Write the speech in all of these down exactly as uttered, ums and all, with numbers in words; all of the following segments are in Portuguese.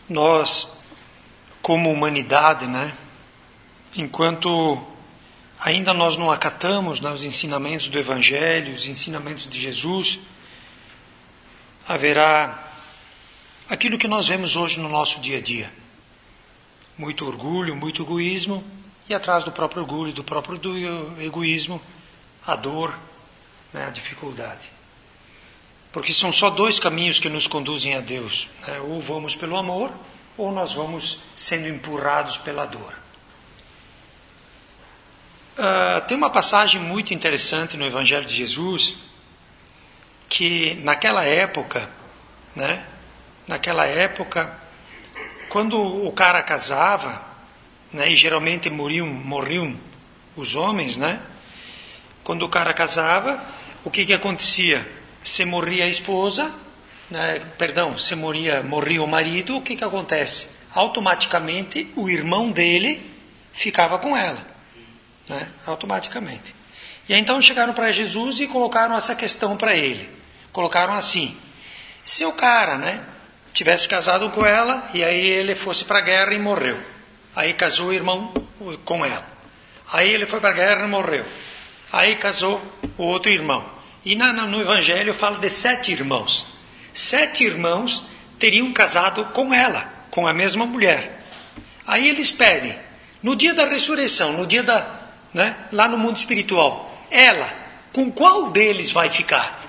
nós, como humanidade, né, enquanto ainda nós não acatamos, né, os ensinamentos do Evangelho, os ensinamentos de Jesus, haverá aquilo que nós vemos hoje no nosso dia a dia. Muito orgulho, muito egoísmo, e atrás do próprio orgulho, do próprio do egoísmo, a dor, né, a dificuldade. Porque são só dois caminhos que nos conduzem a Deus, né? Ou vamos pelo amor, ou nós vamos sendo empurrados pela dor. Uh, tem uma passagem muito interessante no Evangelho de Jesus, que naquela época, né, naquela época, quando o cara casava, né, e geralmente morriam, morriam os homens, né, quando o cara casava, o que que acontecia? Se morria a esposa, né, perdão, se morria, morria o marido, o que que acontece? Automaticamente o irmão dele ficava com ela, né, automaticamente. E aí, então chegaram para Jesus e colocaram essa questão para ele. Colocaram assim: se o cara, né, tivesse casado com ela e aí ele fosse para a guerra e morreu, aí casou o irmão com ela, aí ele foi para a guerra e morreu, aí casou o outro irmão. E na, no Evangelho fala de sete irmãos. Sete irmãos teriam casado com ela, com a mesma mulher. Aí eles pedem, no dia da ressurreição, no dia da, né, lá no mundo espiritual, ela, com qual deles vai ficar?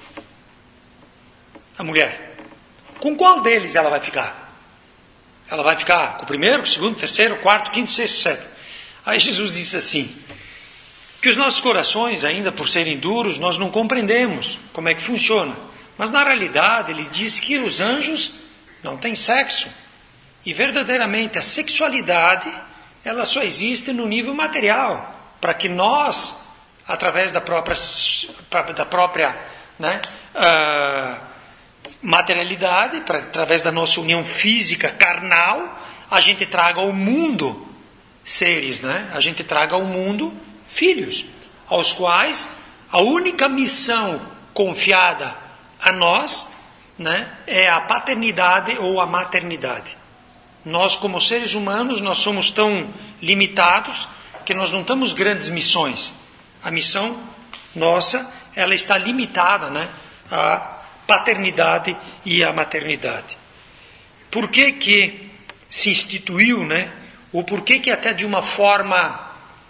A mulher. Com qual deles ela vai ficar? Ela vai ficar com o primeiro, com o segundo, terceiro, quarto, quinto, sexto, sétimo. Aí Jesus disse assim, que os nossos corações, ainda por serem duros, nós não compreendemos como é que funciona. Mas na realidade ele diz que os anjos não têm sexo. E verdadeiramente a sexualidade, ela só existe no nível material, para que nós, através da própria, da própria né, uh, materialidade, pra, através da nossa união física, carnal, a gente traga ao mundo seres, né? A gente traga ao mundo filhos, aos quais a única missão confiada a nós, né, é a paternidade ou a maternidade. Nós, como seres humanos, nós somos tão limitados que nós não temos grandes missões. A missão nossa, ela está limitada, né, à paternidade e à maternidade. Por que que se instituiu, né, ou por que que até de uma forma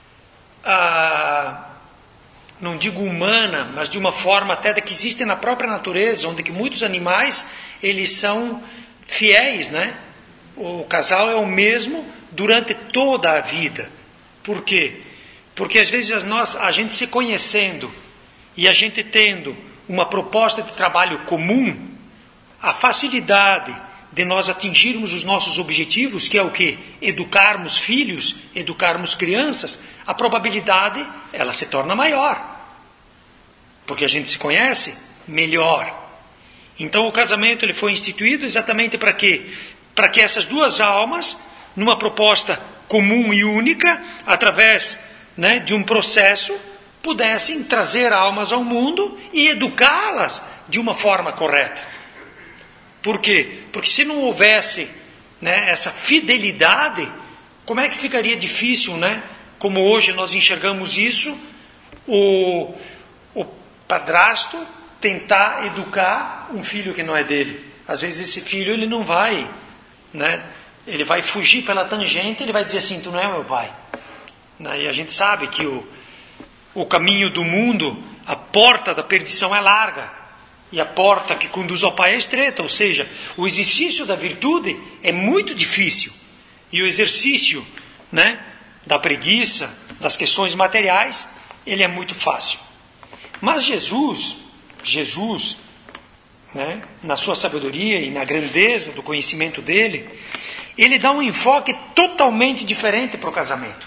Ah, não digo humana, mas de uma forma até que existe na própria natureza, onde que muitos animais eles são fiéis, né? O casal é o mesmo durante toda a vida. Por quê? Porque às vezes nós, a gente se conhecendo e a gente tendo uma proposta de trabalho comum, a facilidade de nós atingirmos os nossos objetivos, que é o quê? Educarmos filhos, educarmos crianças, a probabilidade, ela se torna maior. Porque a gente se conhece melhor. Então o casamento ele foi instituído exatamente para quê? Para que essas duas almas, numa proposta comum e única, através, né, de um processo, pudessem trazer almas ao mundo e educá-las de uma forma correta. Por quê? Porque se não houvesse, né, essa fidelidade, como é que ficaria difícil, né? Como hoje nós enxergamos isso, o, o padrasto tentar educar um filho que não é dele. Às vezes esse filho ele não vai, né? Ele vai fugir pela tangente, ele vai dizer assim, tu não é meu pai. E a gente sabe que o, o caminho do mundo, a porta da perdição é larga. E a porta que conduz ao Pai é estreita, ou seja, o exercício da virtude é muito difícil. E o exercício, né, da preguiça, das questões materiais, ele é muito fácil. Mas Jesus, Jesus, né, na sua sabedoria e na grandeza do conhecimento dele, ele dá um enfoque totalmente diferente para o casamento.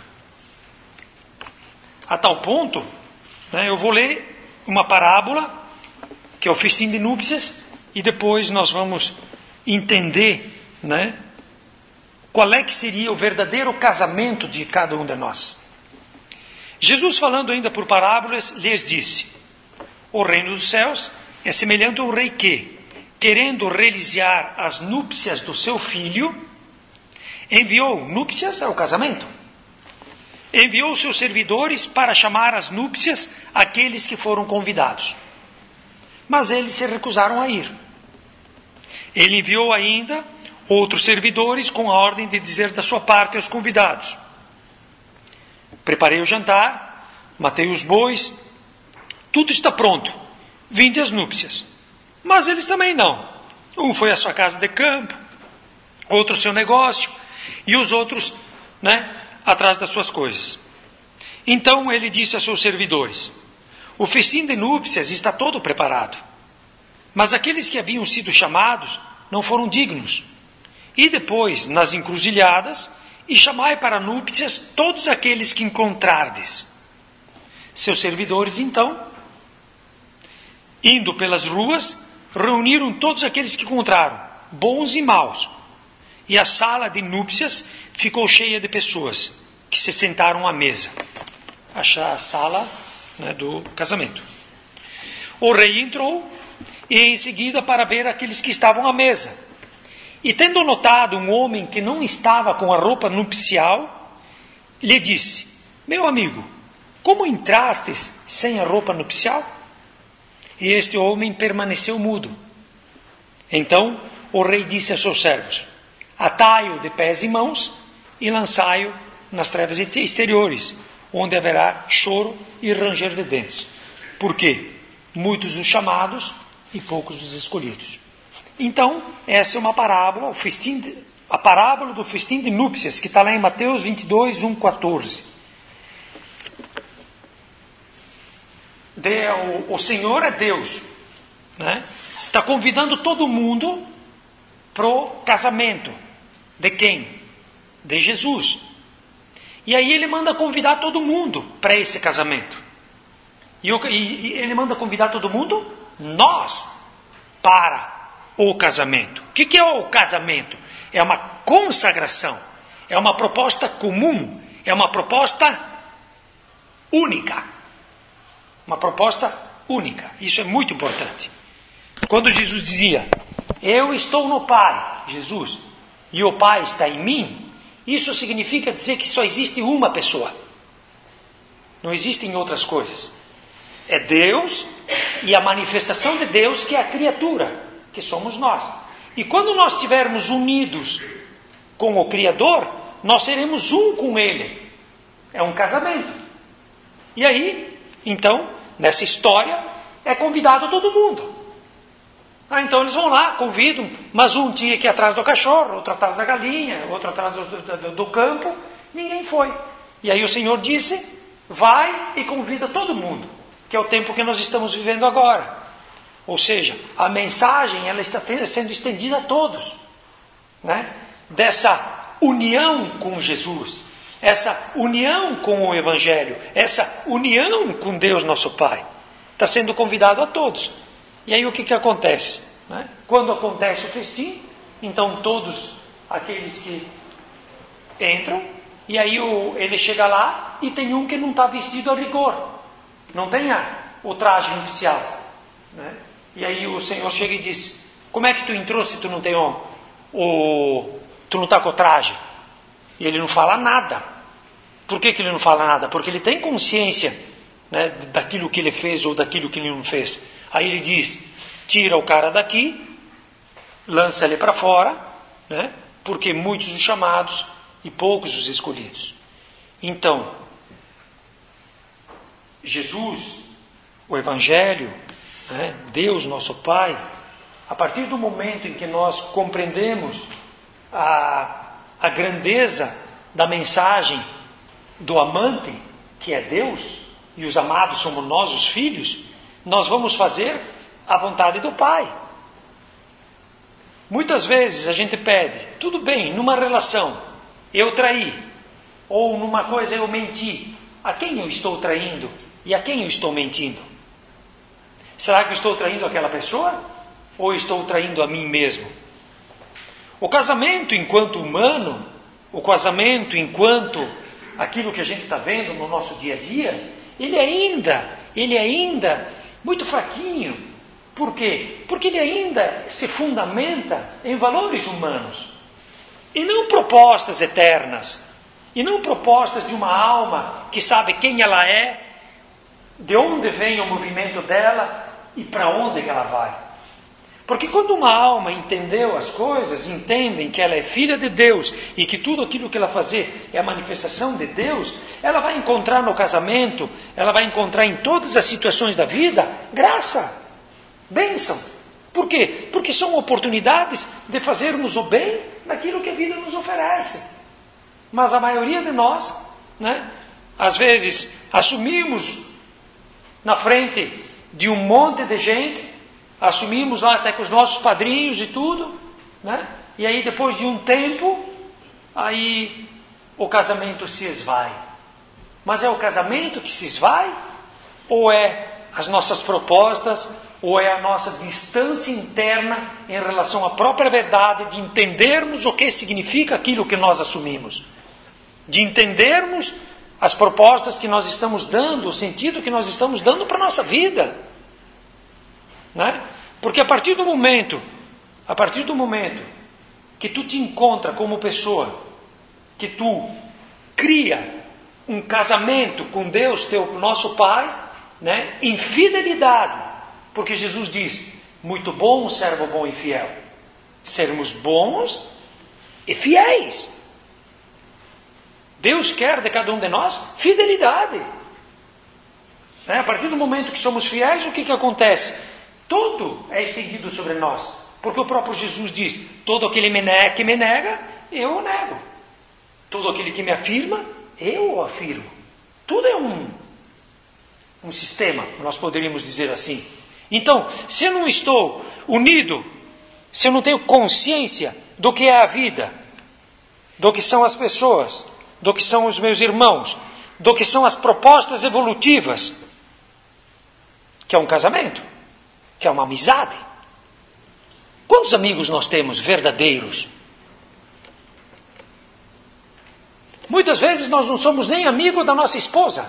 A tal ponto, né, eu vou ler uma parábola, que é o festim de núpcias, e depois nós vamos entender, né, qual é que seria o verdadeiro casamento de cada um de nós. Jesus, falando ainda por parábolas, lhes disse: o reino dos céus é semelhante ao rei que, querendo realizar as núpcias do seu filho, enviou, núpcias é o casamento, enviou seus servidores para chamar às núpcias aqueles que foram convidados. Mas eles se recusaram a ir. Ele enviou ainda outros servidores com a ordem de dizer da sua parte aos convidados: preparei o jantar, matei os bois, tudo está pronto, vinde às núpcias. Mas eles também não. Um foi à sua casa de campo, outro ao seu negócio, e os outros, né, atrás das suas coisas. Então ele disse a seus servidores: o festim de núpcias está todo preparado, mas aqueles que haviam sido chamados não foram dignos. E depois, nas encruzilhadas, e chamai para núpcias todos aqueles que encontrardes. Seus servidores, então, indo pelas ruas, reuniram todos aqueles que encontraram, bons e maus. E a sala de núpcias ficou cheia de pessoas que se sentaram à mesa. Achar a sala, né, do casamento. O rei entrou e em seguida para ver aqueles que estavam à mesa. E tendo notado um homem que não estava com a roupa nupcial, lhe disse: meu amigo, como entrastes sem a roupa nupcial? E este homem permaneceu mudo. Então o rei disse a seus servos: atai-o de pés e mãos e lançai-o nas trevas exteriores, onde haverá choro e ranger de dentes. Porque muitos os chamados e poucos os escolhidos. Então, essa é uma parábola, o festim de, a parábola do festim de núpcias, que está lá em Mateus vinte e dois, um, quatorze. De, o, o Senhor é Deus, né? Está convidando todo mundo para o casamento. De quem? De Jesus. E aí ele manda convidar todo mundo para esse casamento. E, eu, e, e ele manda convidar todo mundo, nós, para o casamento. O que, que é o casamento? É uma consagração, é uma proposta comum, é uma proposta única. Uma proposta única. Isso é muito importante. Quando Jesus dizia: eu estou no Pai, Jesus, e o Pai está em mim, isso significa dizer que só existe uma pessoa. Não existem outras coisas. É Deus e a manifestação de Deus, que é a criatura, que somos nós. E quando nós estivermos unidos com o Criador, nós seremos um com Ele. É um casamento. E aí, então, nessa história, é convidado todo mundo. Ah, então eles vão lá, convidam, mas um tinha que ir atrás do cachorro, outro atrás da galinha, outro atrás do, do, do campo, ninguém foi. E aí o Senhor disse: vai e convida todo mundo, que é o tempo que nós estamos vivendo agora. Ou seja, a mensagem ela está sendo estendida a todos, né? Dessa união com Jesus, essa união com o Evangelho, essa união com Deus nosso Pai, está sendo convidado a todos. E aí o que, que acontece? Né? Quando acontece o festim, então todos aqueles que entram, e aí o, ele chega lá e tem um que não está vestido a rigor, não tem a, o traje nupcial, né? E aí o Senhor chega e diz: como é que tu entrou se tu não tem o, o tu não está com o traje? E ele não fala nada. Por que, que ele não fala nada? Porque ele tem consciência, né, daquilo que ele fez ou daquilo que ele não fez. Aí ele diz: tira o cara daqui, lança ele para fora, né, porque muitos os chamados e poucos os escolhidos. Então, Jesus, o Evangelho, né, Deus nosso Pai, a partir do momento em que nós compreendemos a, a grandeza da mensagem do amante, que é Deus, e os amados somos nós, os filhos, nós vamos fazer a vontade do Pai. Muitas vezes a gente pede, tudo bem, numa relação, eu traí, ou numa coisa eu menti. A quem eu estou traindo e a quem eu estou mentindo? Será que eu estou traindo aquela pessoa? Ou estou traindo a mim mesmo? O casamento enquanto humano, o casamento enquanto aquilo que a gente está vendo no nosso dia a dia, ele ainda, ele ainda muito fraquinho, Por quê? Porque ele ainda se fundamenta em valores humanos. E não propostas eternas. E não propostas de uma alma que sabe quem ela é, de onde vem o movimento dela e para onde que ela vai. Porque quando uma alma entendeu as coisas, entendem que ela é filha de Deus e que tudo aquilo que ela fazer é a manifestação de Deus, ela vai encontrar no casamento, ela vai encontrar em todas as situações da vida, graça, bênção. Por quê? Porque são oportunidades de fazermos o bem naquilo que a vida nos oferece. Mas a maioria de nós, né, às vezes, assumimos na frente de um monte de gente, assumimos lá até com os nossos padrinhos e tudo, né? E aí depois de um tempo, aí o casamento se esvai. Mas é o casamento que se esvai? Ou é as nossas propostas? Ou é a nossa distância interna em relação à própria verdade de entendermos o que significa aquilo que nós assumimos? De entendermos as propostas que nós estamos dando, o sentido que nós estamos dando para a nossa vida. Né? Porque a partir do momento, a partir do momento que tu te encontra como pessoa, que tu cria um casamento com Deus, teu nosso Pai, né, em fidelidade, porque Jesus diz, muito bom, servo bom e fiel. Sermos bons e fiéis. Deus quer de cada um de nós fidelidade. Né? A partir do momento que somos fiéis, o que, que acontece? Tudo é estendido sobre nós. Porque o próprio Jesus diz, todo aquele que me nega, eu o nego. Todo aquele que me afirma, eu o afirmo. Tudo é um, um sistema, nós poderíamos dizer assim. Então, se eu não estou unido, se eu não tenho consciência do que é a vida, do que são as pessoas, do que são os meus irmãos, do que são as propostas evolutivas, que é um casamento, que é uma amizade. Quantos amigos nós temos verdadeiros? Muitas vezes nós não somos nem amigo da nossa esposa.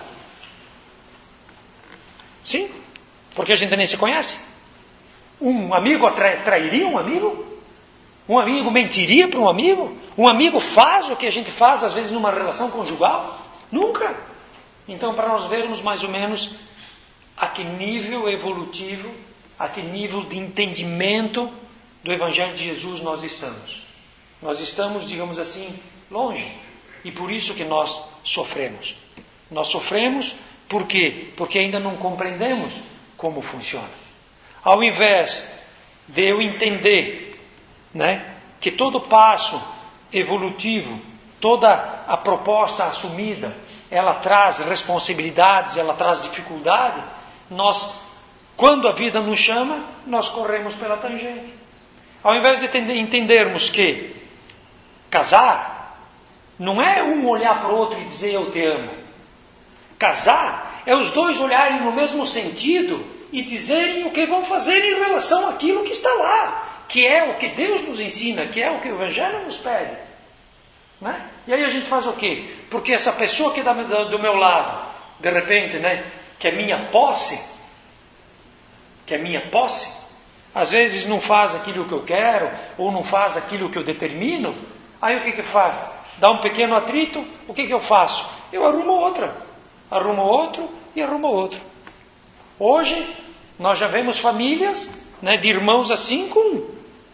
Sim? Porque a gente nem se conhece. Um amigo atra- trairia um amigo? Um amigo mentiria para um amigo? Um amigo faz o que a gente faz, às vezes, numa relação conjugal? Nunca. Então, para nós vermos mais ou menos a que nível evolutivo, a que nível de entendimento do Evangelho de Jesus nós estamos. Nós estamos, digamos assim, longe. E por isso que nós sofremos. Nós sofremos por quê? Porque ainda não compreendemos como funciona. Ao invés de eu entender, né, que todo passo evolutivo, toda a proposta assumida, ela traz responsabilidades, ela traz dificuldade, nós, quando a vida nos chama, nós corremos pela tangente. Ao invés de entendermos que casar não é um olhar para o outro e dizer eu te amo. Casar é os dois olharem no mesmo sentido e dizerem o que vão fazer em relação àquilo que está lá, que é o que Deus nos ensina, que é o que o Evangelho nos pede. Né? E aí a gente faz o quê? Porque essa pessoa que está do meu lado, de repente, né, que é minha posse, que é minha posse, às vezes não faz aquilo que eu quero, ou não faz aquilo que eu determino, aí o que que faz? Dá um pequeno atrito, o que que eu faço? Eu arrumo outra, arrumo outro e arrumo outro. Hoje, nós já vemos famílias, né, de irmãos assim com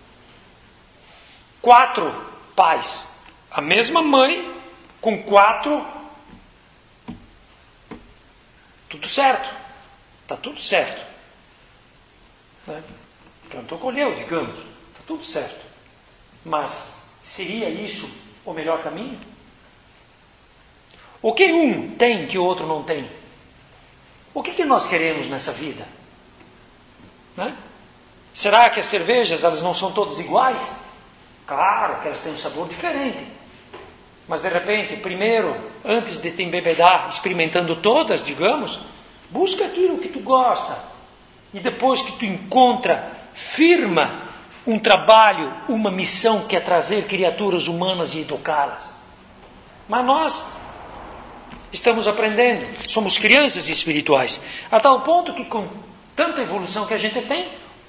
quatro pais. A mesma mãe com quatro. Tudo certo. Está tudo certo. Né? Plantou, colheu, digamos. Está tudo certo. Mas seria isso o melhor caminho? O que um tem que o outro não tem? O que, que nós queremos nessa vida? Né? Será que as cervejas elas não são todas iguais? Claro que elas têm um sabor diferente. Mas de repente, primeiro, antes de te embebedar, experimentando todas, digamos, busca aquilo que tu gosta. E depois que tu encontra, firma um trabalho, uma missão que é trazer criaturas humanas e educá-las. Mas nós estamos aprendendo, somos crianças espirituais, a tal ponto que com tanta evolução que a gente tem,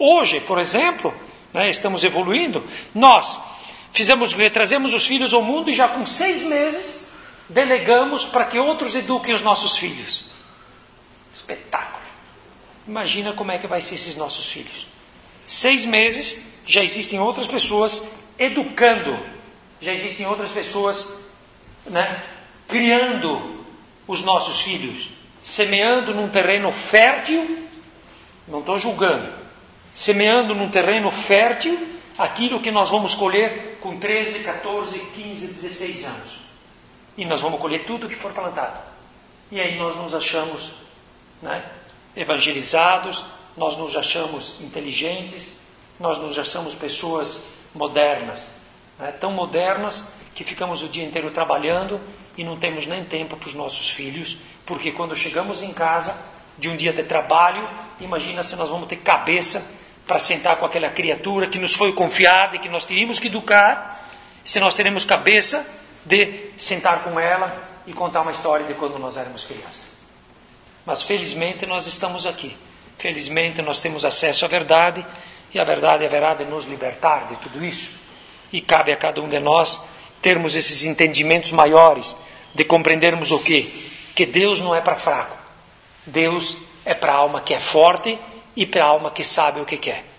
Hoje, por exemplo, né, estamos evoluindo, nós fizemos, trazemos os filhos ao mundo e já com seis meses delegamos para que outros eduquem os nossos filhos. Espetáculo. Imagina como é que vai ser esses nossos filhos. Seis meses, já existem outras pessoas educando, já existem outras pessoas, né, criando os nossos filhos, semeando num terreno fértil, não estou julgando, semeando num terreno fértil aquilo que nós vamos colher com treze, catorze, quinze, dezesseis anos. E nós vamos colher tudo que for plantado. E aí nós nos achamos, né, evangelizados, nós nos achamos inteligentes, nós nos achamos pessoas modernas, né, tão modernas que ficamos o dia inteiro trabalhando e não temos nem tempo para os nossos filhos, porque quando chegamos em casa de um dia de trabalho, imagina se nós vamos ter cabeça para sentar com aquela criatura que nos foi confiada e que nós teríamos que educar, se nós teremos cabeça de sentar com ela e contar uma história de quando nós éramos crianças. Mas felizmente nós estamos aqui, felizmente nós temos acesso à verdade, e a verdade haverá de nos libertar de tudo isso, e cabe a cada um de nós termos esses entendimentos maiores, de compreendermos o quê? Que Deus não é para fraco, Deus é para a alma que é forte e para a alma que sabe o que quer.